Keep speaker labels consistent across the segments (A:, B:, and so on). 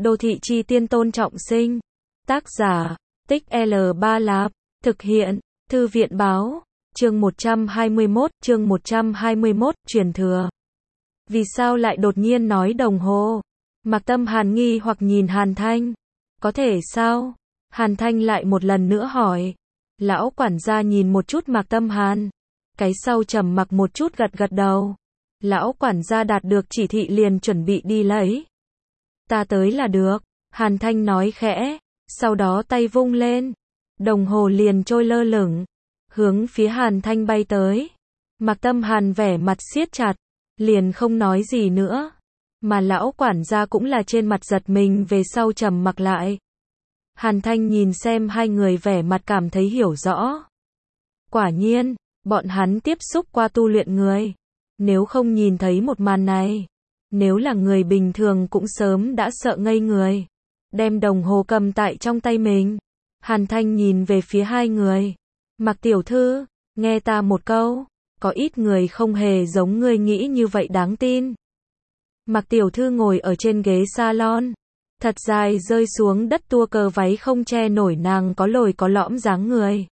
A: Đô thị chi tiên Tôn Trọng Sinh. Tác giả, Tích L3 Lạp. Thực hiện, Thư viện báo. Chương 121, truyền thừa. Vì sao lại đột nhiên nói đồng hồ? Mạc Tâm Hàn nghi hoặc nhìn Hàn Thanh. Có thể sao? Hàn Thanh lại một lần nữa hỏi. Lão quản gia nhìn một chút Mạc Tâm Hàn. Cái sau trầm mặc một chút gật gật đầu. Lão quản gia đạt được chỉ thị liền chuẩn bị đi lấy. Ta tới là được, Hàn Thanh nói khẽ, sau đó tay vung lên. Đồng hồ liền trôi lơ lửng, hướng phía Hàn Thanh bay tới. Mạc Tâm Hàn vẻ mặt siết chặt, liền không nói gì nữa. Mà lão quản gia cũng là trên mặt giật mình về sau trầm mặc lại. Hàn Thanh nhìn xem hai người vẻ mặt cảm thấy hiểu rõ. Quả nhiên, bọn hắn tiếp xúc qua tu luyện người. Nếu không nhìn thấy một màn này, nếu là người bình thường cũng sớm đã sợ ngây người. Đem đồng hồ cầm tại trong tay mình. Hàn Thanh nhìn về phía hai người. Mạc tiểu thư, nghe ta một câu, có ít người không hề giống ngươi nghĩ như vậy đáng tin. Mạc tiểu thư ngồi ở trên ghế salon, thật dài rơi xuống đất tua cờ váy không che nổi nàng có lồi có lõm dáng người.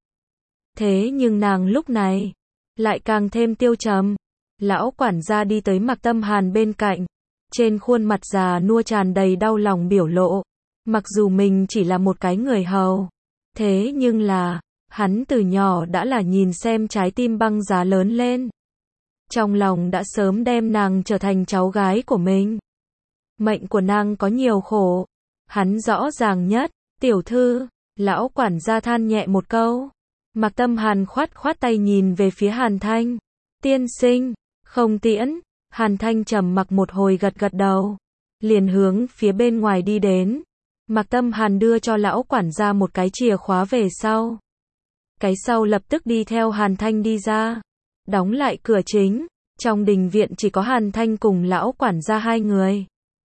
A: Thế nhưng nàng lúc này, lại càng thêm tiêu trầm. Lão quản gia đi tới Mạc Tâm Hàn bên cạnh, trên khuôn mặt già nua tràn đầy đau lòng biểu lộ. Mặc dù mình chỉ là một cái người hầu, thế nhưng là, hắn từ nhỏ đã là nhìn xem trái tim băng giá lớn lên. Trong lòng đã sớm đem nàng trở thành cháu gái của mình. Mệnh của nàng có nhiều khổ, hắn rõ ràng nhất. Tiểu thư, lão quản gia than nhẹ một câu. Mạc Tâm Hàn khoát tay nhìn về phía Hàn Thanh. Tiên sinh, không tiễn. Hàn Thanh trầm mặc một hồi gật gật đầu, liền hướng phía bên ngoài đi đến. Mạc Tâm Hàn đưa cho lão quản gia một cái chìa khóa về sau. Cái sau lập tức đi theo Hàn Thanh đi ra, đóng lại cửa chính. Trong đình viện chỉ có Hàn Thanh cùng lão quản gia hai người.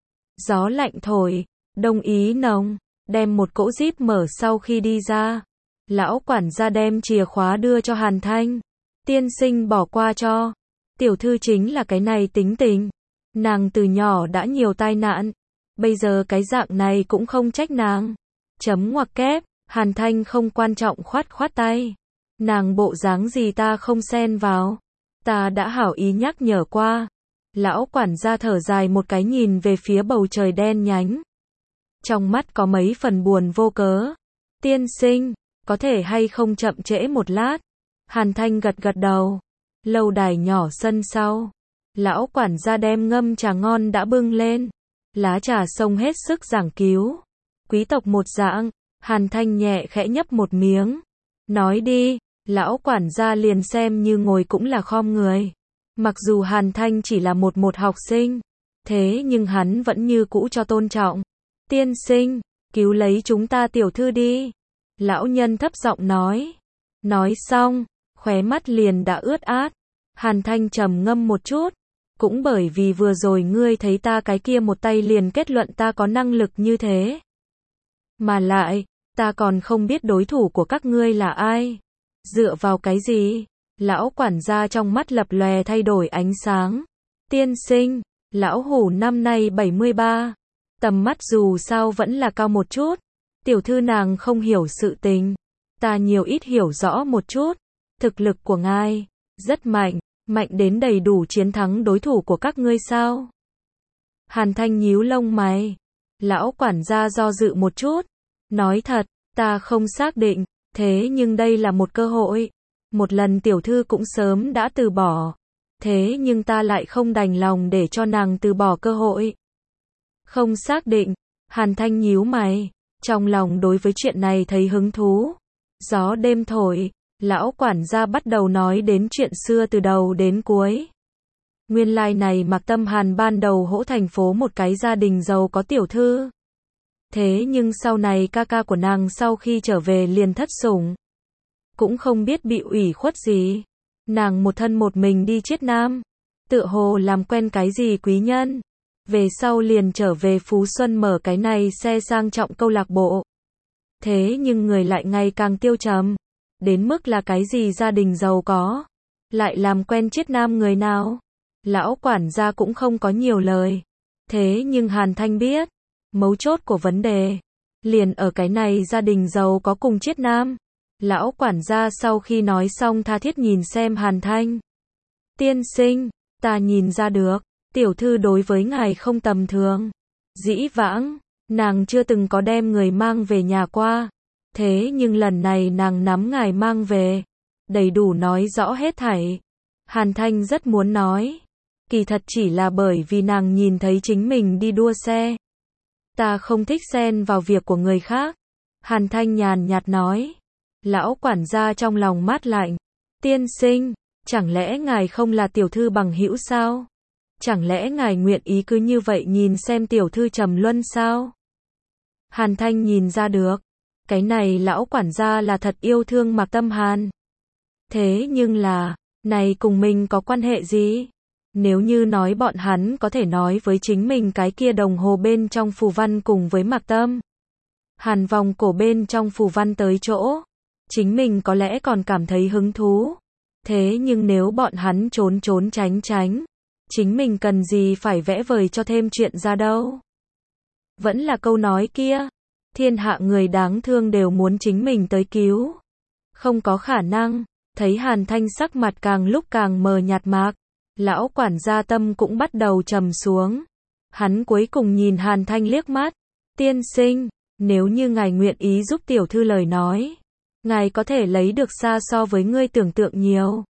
A: Gió lạnh thổi, đông ý nồng, đem một cỗ jeep mở sau khi đi ra. Lão quản gia đem chìa khóa đưa cho Hàn Thanh. Tiên sinh bỏ qua cho. Tiểu thư chính là cái này tính tình. Nàng từ nhỏ đã nhiều tai nạn. Bây giờ cái dạng này cũng không trách nàng. Chấm ngoặc kép, Hàn Thanh không quan trọng khoát tay. Nàng bộ dáng gì ta không xen vào. Ta đã hảo ý nhắc nhở qua. Lão quản gia thở dài một cái nhìn về phía bầu trời đen nhánh. Trong mắt có mấy phần buồn vô cớ. Tiên sinh, có thể hay không chậm trễ một lát. Hàn Thanh gật gật đầu. Lâu đài nhỏ sân sau. Lão quản gia đem ngâm trà ngon đã bưng lên. Lá trà xông hết sức giảng cứu. Quý tộc một dạng. Hàn Thanh nhẹ khẽ nhấp một miếng. Nói đi. Lão quản gia liền xem như ngồi cũng là khom người. Mặc dù Hàn Thanh chỉ là một học sinh, thế nhưng hắn vẫn như cũ cho tôn trọng. Tiên sinh, cứu lấy chúng ta tiểu thư đi. Lão nhân thấp giọng nói. Nói xong, khóe mắt liền đã ướt át. Hàn Thanh trầm ngâm một chút. Cũng bởi vì vừa rồi ngươi thấy ta cái kia một tay liền kết luận ta có năng lực như thế. Mà lại, ta còn không biết đối thủ của các ngươi là ai. Dựa vào cái gì? Lão quản gia trong mắt lập lòe thay đổi ánh sáng. Tiên sinh, lão hủ năm nay 73. Tầm mắt dù sao vẫn là cao một chút. Tiểu thư nàng không hiểu sự tình. Ta nhiều ít hiểu rõ một chút. Thực lực của ngài rất mạnh, mạnh đến đầy đủ chiến thắng đối thủ của các ngươi sao? Hàn Thanh nhíu lông mày. Lão quản gia do dự một chút. Nói thật, ta không xác định. Thế nhưng đây là một cơ hội. Một lần tiểu thư cũng sớm đã từ bỏ. Thế nhưng ta lại không đành lòng để cho nàng từ bỏ cơ hội. Không xác định. Hàn Thanh nhíu mày. Trong lòng đối với chuyện này thấy hứng thú. Gió đêm thổi. Lão quản gia bắt đầu nói đến chuyện xưa từ đầu đến cuối. Nguyên lai này Mạc Tâm Hàn ban đầu hỗ thành phố một cái gia đình giàu có tiểu thư. Thế nhưng sau này ca ca của nàng sau khi trở về liền thất sủng. Cũng không biết bị ủy khuất gì. Nàng một thân một mình đi Chiết Nam. Tựa hồ làm quen cái gì quý nhân. Về sau liền trở về Phú Xuân mở cái này xe sang trọng câu lạc bộ. Thế nhưng người lại ngày càng tiêu trầm. Đến mức là cái gì gia đình giàu có. Lại làm quen Chiết Nam người nào. Lão quản gia cũng không có nhiều lời. Thế nhưng Hàn Thanh biết. Mấu chốt của vấn đề liền ở cái này gia đình giàu có cùng Chiết Nam. Lão quản gia sau khi nói xong tha thiết nhìn xem Hàn Thanh. Tiên sinh, ta nhìn ra được, tiểu thư đối với ngài không tầm thường. Dĩ vãng, nàng chưa từng có đem người mang về nhà qua. Thế nhưng lần này nàng nắm ngài mang về, đầy đủ nói rõ hết thảy. Hàn Thanh rất muốn nói, kỳ thật chỉ là bởi vì nàng nhìn thấy chính mình đi đua xe. Ta không thích xen vào việc của người khác. Hàn Thanh nhàn nhạt nói. Lão quản gia trong lòng mát lạnh. Tiên sinh, chẳng lẽ ngài không là tiểu thư bằng hữu sao? Chẳng lẽ ngài nguyện ý cứ như vậy nhìn xem tiểu thư trầm luân sao? Hàn Thanh nhìn ra được, cái này lão quản gia là thật yêu thương Mạc Tâm Hàn. Thế nhưng là, này cùng mình có quan hệ gì? Nếu như nói bọn hắn có thể nói với chính mình cái kia đồng hồ bên trong phù văn cùng với Mạc Tâm Hàn vòng cổ bên trong phù văn tới chỗ, chính mình có lẽ còn cảm thấy hứng thú. Thế nhưng nếu bọn hắn trốn trốn tránh tránh, chính mình cần gì phải vẽ vời cho thêm chuyện ra đâu. Vẫn là câu nói kia, thiên hạ người đáng thương đều muốn chính mình tới cứu. Không có khả năng. Thấy Hàn Thanh sắc mặt càng lúc càng mờ nhạt mạc, lão quản gia tâm cũng bắt đầu trầm xuống. Hắn cuối cùng nhìn Hàn Thanh liếc mắt. Tiên sinh, nếu như ngài nguyện ý giúp tiểu thư lời nói, ngài có thể lấy được xa so với ngươi tưởng tượng nhiều.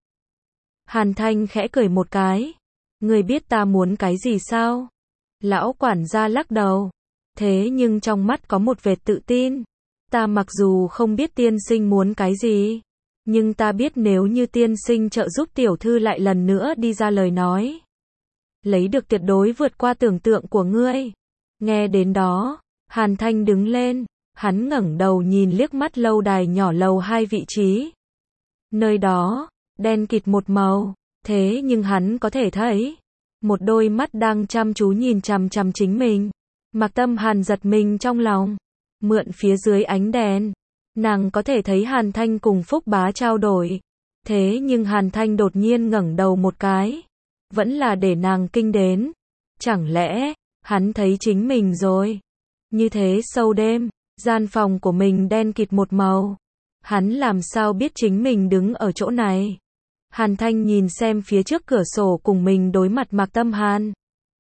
A: Hàn Thanh khẽ cười một cái. Ngươi biết ta muốn cái gì sao? Lão quản gia lắc đầu. Thế nhưng trong mắt có một vệt tự tin. Ta mặc dù không biết tiên sinh muốn cái gì, nhưng ta biết nếu như tiên sinh trợ giúp tiểu thư lại lần nữa đi ra lời nói, lấy được tuyệt đối vượt qua tưởng tượng của ngươi. Nghe đến đó, Hàn Thanh đứng lên, hắn ngẩng đầu nhìn liếc mắt lâu đài nhỏ lầu 2 vị trí. Nơi đó, đen kịt một màu, thế nhưng hắn có thể thấy, một đôi mắt đang chăm chú nhìn chằm chằm chính mình. Mạc Tâm Hàn giật mình trong lòng, mượn phía dưới ánh đèn, nàng có thể thấy Hàn Thanh cùng Phúc Bá trao đổi. Thế nhưng Hàn Thanh đột nhiên ngẩng đầu một cái, vẫn là để nàng kinh đến. Chẳng lẽ, hắn thấy chính mình rồi? Như thế sâu đêm, gian phòng của mình đen kịt một màu. Hắn làm sao biết chính mình đứng ở chỗ này? Hàn Thanh nhìn xem phía trước cửa sổ cùng mình đối mặt Mạc Tâm Hàn.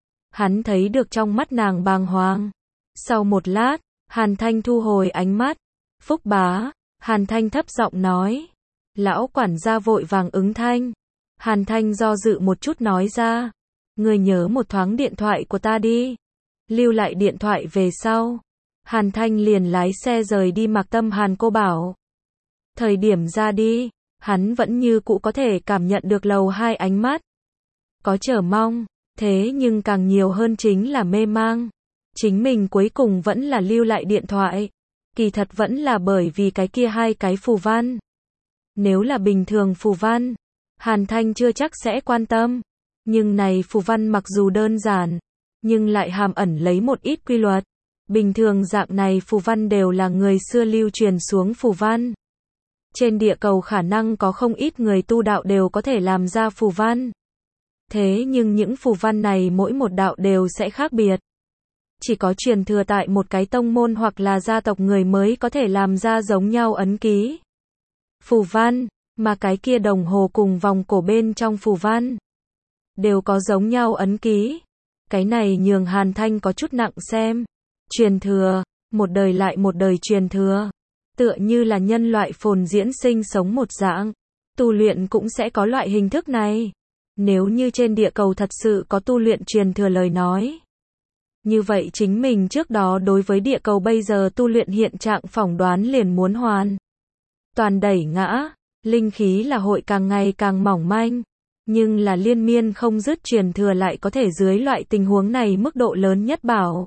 A: Hắn thấy được trong mắt nàng bàng hoàng. Sau một lát, Hàn Thanh thu hồi ánh mắt. Phúc Bá, Hàn Thanh thấp giọng nói. Lão quản gia vội vàng ứng thanh. Hàn Thanh do dự một chút nói ra. Người nhớ một thoáng điện thoại của ta đi. Lưu lại điện thoại về sau. Hàn Thanh liền lái xe rời đi. Mạc Tâm Hàn cô bảo. Thời điểm ra đi, hắn vẫn như cũ có thể cảm nhận được lầu 2 ánh mắt. Có chờ mong, thế nhưng càng nhiều hơn chính là mê mang. Chính mình cuối cùng vẫn là lưu lại điện thoại. Kỳ thật vẫn là bởi vì cái kia hai cái phù văn. Nếu là bình thường phù văn, Hàn Thanh chưa chắc sẽ quan tâm. Nhưng này phù văn mặc dù đơn giản, nhưng lại hàm ẩn lấy một ít quy luật. Bình thường dạng này phù văn đều là người xưa lưu truyền xuống phù văn. Trên địa cầu khả năng có không ít người tu đạo đều có thể làm ra phù văn. Thế nhưng những phù văn này mỗi một đạo đều sẽ khác biệt. Chỉ có truyền thừa tại một cái tông môn hoặc là gia tộc người mới có thể làm ra giống nhau ấn ký. Phù văn, mà cái kia đồng hồ cùng vòng cổ bên trong phù văn đều có giống nhau ấn ký. Cái này nhường Hàn Thanh có chút nặng xem. Truyền thừa, một đời lại một đời truyền thừa. Tựa như là nhân loại phồn diễn sinh sống một dạng. Tu luyện cũng sẽ có loại hình thức này. Nếu như trên địa cầu thật sự có tu luyện truyền thừa lời nói, như vậy chính mình trước đó đối với địa cầu bây giờ tu luyện hiện trạng phỏng đoán liền muốn hoàn toàn đẩy ngã. Linh khí là hội càng ngày càng mỏng manh, nhưng là liên miên không dứt truyền thừa lại có thể dưới loại tình huống này mức độ lớn nhất bảo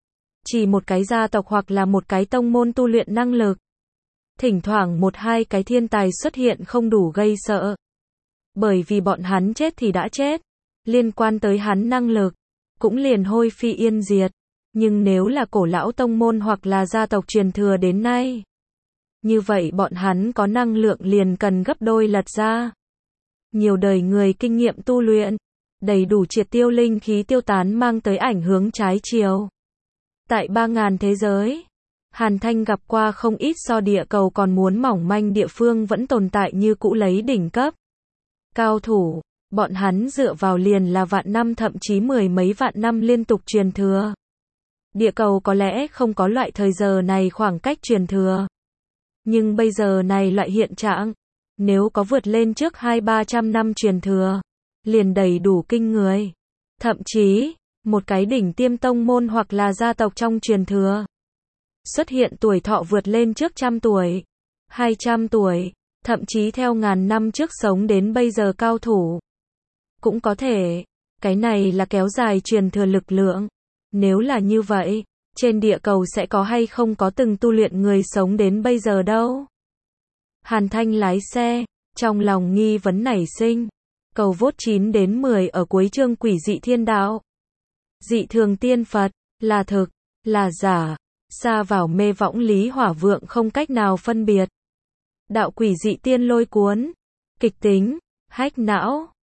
A: chỉ một cái gia tộc hoặc là một cái tông môn tu luyện năng lực. Thỉnh thoảng một hai cái thiên tài xuất hiện không đủ gây sợ. Bởi vì bọn hắn chết thì đã chết, liên quan tới hắn năng lực cũng liền hôi phi yên diệt. Nhưng nếu là cổ lão tông môn hoặc là gia tộc truyền thừa đến nay, như vậy bọn hắn có năng lượng liền cần gấp đôi lật ra. Nhiều đời người kinh nghiệm tu luyện, đầy đủ triệt tiêu linh khí tiêu tán mang tới ảnh hưởng trái chiều. Tại 3.000 thế giới, Hàn Thanh gặp qua không ít so địa cầu còn muốn mỏng manh địa phương vẫn tồn tại như cũ lấy đỉnh cấp cao thủ, bọn hắn dựa vào liền là vạn năm thậm chí mười mấy vạn năm liên tục truyền thừa. Địa cầu có lẽ không có loại thời giờ này khoảng cách truyền thừa. Nhưng bây giờ này loại hiện trạng, nếu có vượt lên trước 200-300 năm truyền thừa, liền đầy đủ kinh người. Thậm chí, một cái đỉnh tiêm tông môn hoặc là gia tộc trong truyền thừa, xuất hiện tuổi thọ vượt lên trước 100 tuổi, 200 tuổi, thậm chí theo ngàn năm trước sống đến bây giờ cao thủ. Cũng có thể, cái này là kéo dài truyền thừa lực lượng. Nếu là như vậy, trên địa cầu sẽ có hay không có từng tu luyện người sống đến bây giờ đâu? Hàn Thanh lái xe, trong lòng nghi vấn nảy sinh. Cầu vốt 9 đến 10 ở cuối chương Quỷ dị thiên đạo. Dị thường tiên Phật, là thực, là giả, xa vào mê võng lý hỏa vượng không cách nào phân biệt. Đạo quỷ dị tiên lôi cuốn, kịch tính, hách não.